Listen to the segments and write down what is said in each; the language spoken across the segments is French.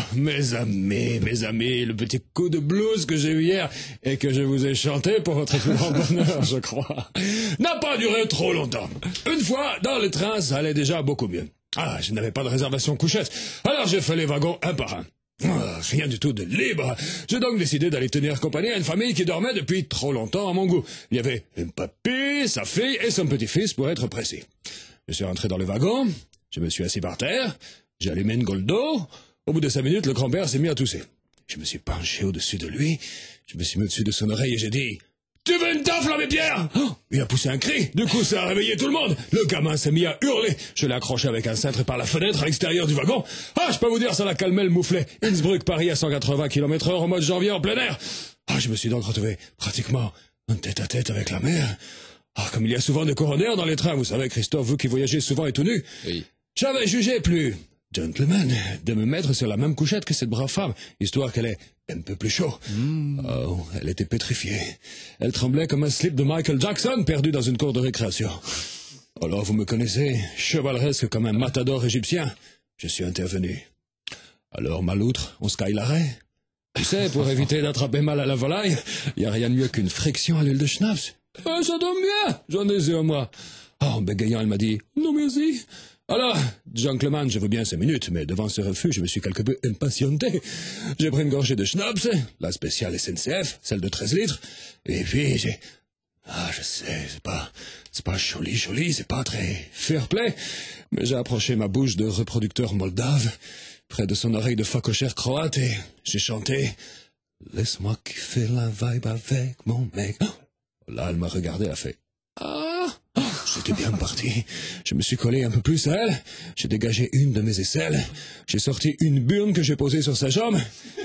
mes amis, le petit coup de blues que j'ai eu hier et que je vous ai chanté pour votre plus grand bonheur, je crois, n'a pas duré trop longtemps. Une fois, dans le train, ça allait déjà beaucoup mieux. Ah, je n'avais pas de réservation couchette, alors j'ai fait les wagons un par un. Rien du tout de libre. J'ai donc décidé d'aller tenir compagnie à une famille qui dormait depuis trop longtemps à mon goût. Il y avait un papy, sa fille et son petit-fils pour être précis. Je suis rentré dans le wagon, je me suis assis par terre, j'ai allumé une gueule d'eau. Au bout de 5 minutes, le grand-père s'est mis à tousser. Je me suis penché au-dessus de lui, je me suis mis au-dessus de son oreille et j'ai dit « Tu veux une tafle, l'abbé Pierre ?» Il a poussé un cri, du coup ça a réveillé tout le monde. Le gamin s'est mis à hurler. Je l'ai accroché avec un cintre par la fenêtre à l'extérieur du wagon. Ah, je peux vous dire, ça l'a calmé le mouflet. Innsbruck-Paris à 180 km/h au mois de janvier en plein air. Ah, je me suis donc retrouvé pratiquement en tête-à-tête avec la mer. Ah, comme il y a souvent des coroners dans les trains, vous savez, Christophe, vous qui voyagez souvent et tout nu. Oui. J'avais jugé plus gentleman de me mettre sur la même couchette que cette brave femme, histoire qu'elle ait un peu plus chaud. Oh, elle était pétrifiée. Elle tremblait comme un slip de Michael Jackson perdu dans une cour de récréation. Alors vous me connaissez, chevaleresque comme un matador égyptien. Je suis intervenu. Alors, maloutre, on sky l'arrêt. Tu sais, pour éviter d'attraper mal à la volaille, y a rien de mieux qu'une friction à l'huile de schnapps. Ah, ça tombe bien, j'en ai un moi. Ah, en bégayant, elle m'a dit « Non merci ». Alors, gentleman, je veux bien 5 minutes, mais devant ce refus, je me suis quelque peu impatienté. J'ai pris une gorgée de schnapps, la spéciale SNCF, celle de 13 litres, et puis j'ai... Ah, je sais, c'est pas joli, c'est pas très fair play, mais j'ai approché ma bouche de reproducteur moldave, près de son oreille de facochère croate, et j'ai chanté « Laisse-moi kiffer la vibe avec mon mec ». Là, elle m'a regardé, elle a fait « Ah !» J'étais bien parti. Je me suis collé un peu plus à elle. J'ai dégagé une de mes aisselles. J'ai sorti une burne que j'ai posée sur sa jambe.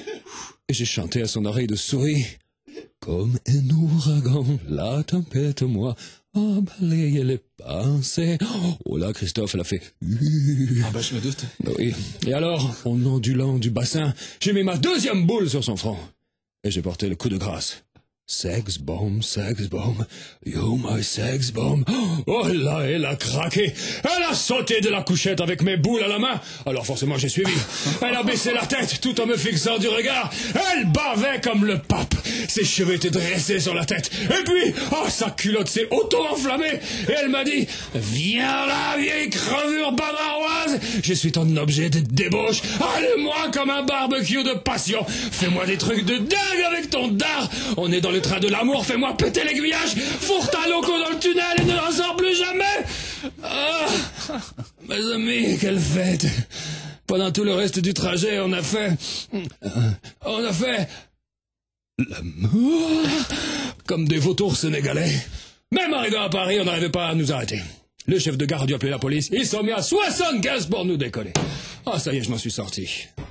Et j'ai chanté à son oreille de souris. Comme un ouragan, la tempête, moi, a balayé les pensées. Oh là, Christophe, elle a fait... Ah bah je me doute. Oui. Et alors, en ondulant du bassin, j'ai mis ma 2e boule sur son front. Et j'ai porté le coup de grâce. Sex bomb, you my sex bomb. Oh là, elle a craqué. Elle a sauté de la couchette avec mes boules à la main. Alors forcément j'ai suivi. Elle a baissé la tête tout en me fixant du regard. Elle bavait comme le pape. Ses cheveux étaient dressés sur la tête. Et puis, oh, sa culotte s'est auto-enflammée. Et elle m'a dit, viens là, vieille crevure bavaroise. Je suis ton objet de débauche. Allume-moi comme un barbecue de passion. Fais-moi des trucs de dingue avec ton dard. On est dans le train de l'amour, fais-moi péter l'aiguillage, fourre ta loco dans le tunnel et ne en sors plus jamais. Ah, mes amis, quelle fête. Pendant tout le reste du trajet, on a fait l'amour comme des vautours sénégalais. Même arrivé à Paris, on n'arrivait pas à nous arrêter. Le chef de gare a dû appeler la police, ils sont mis à 75 pour nous décoller. Ah, ça y est, je m'en suis sorti.